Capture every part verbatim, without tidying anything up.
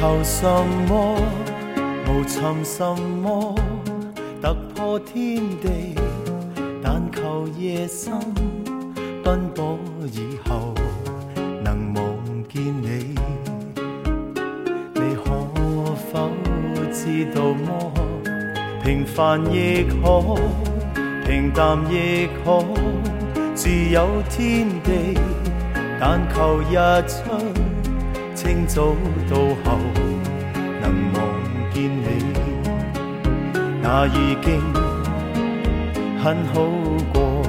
求什麼，無尋什麼突破天地，但求夜深奔波以後能望見你。你可否知道麼？平凡亦可，平淡亦可，自有天地，但求日出清早到後能望見你，那已經很好過。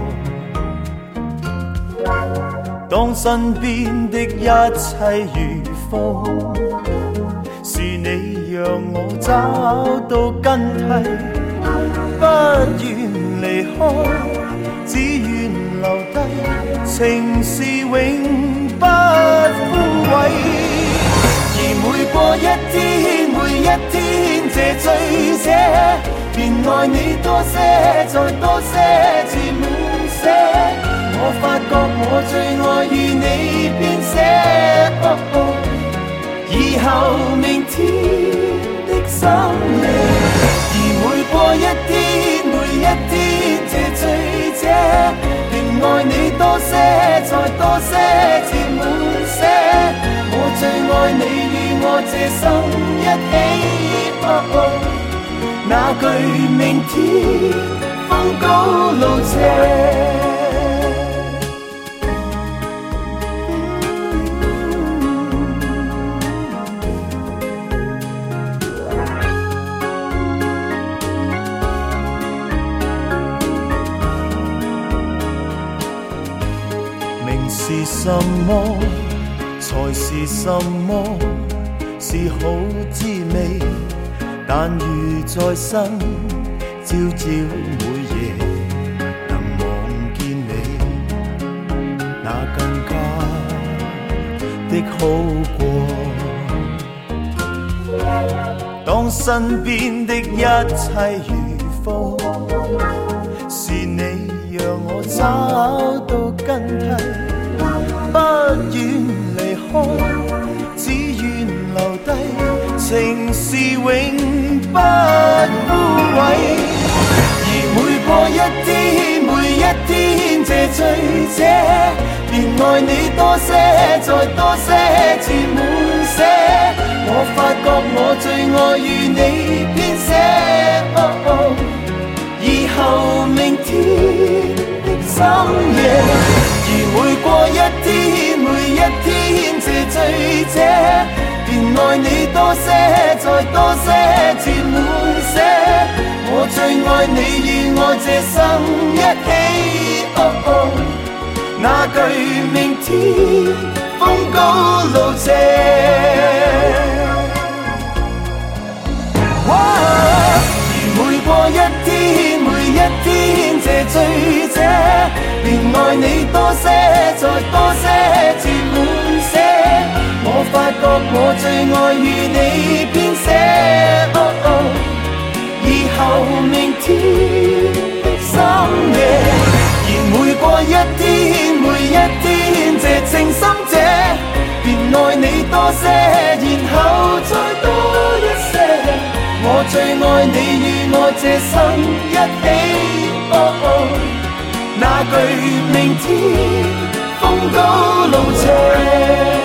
當身邊的一切如風，是你讓我找到根蒂，不願離開，只願留低，情是永不枯萎。而每過一天，每一天這醉者，便愛你多些，再多些，至滿瀉。我發覺我最愛與你編寫，哦哦，以後明天的深夜。而每過一天，每一天這醉者，便愛你多些，再多些，至滿瀉。我最愛你與我這生一起，哦哦，那句明天風高路斜。名是什麼？才是什麼？是好滋味，但如在生，朝朝每夜能望見你，那更加的好過。當身邊的一切如風，是你讓我找到根蒂，不願離開，只願留低，情是永不枯萎。而每過一天，每一天這醉者，便愛你多些，再多些，至滿瀉。我發覺我最愛與你編寫，哦哦，以後明天的深夜。而每過一天，每一天這醉者，便愛你多些，再多些，至滿瀉。我最愛你與我這生一起，哦哦，那句明天風高路斜。而每過一天，每一天這醉者，便愛你多些，再多些，至滿瀉。我發覺我最愛與你編寫，哦哦，以後明天的深夜。而每過一天，每一天這情深者，便愛你多些，然後再多一些。我最愛你與我這生一起，哦哦，那句明天風高路斜。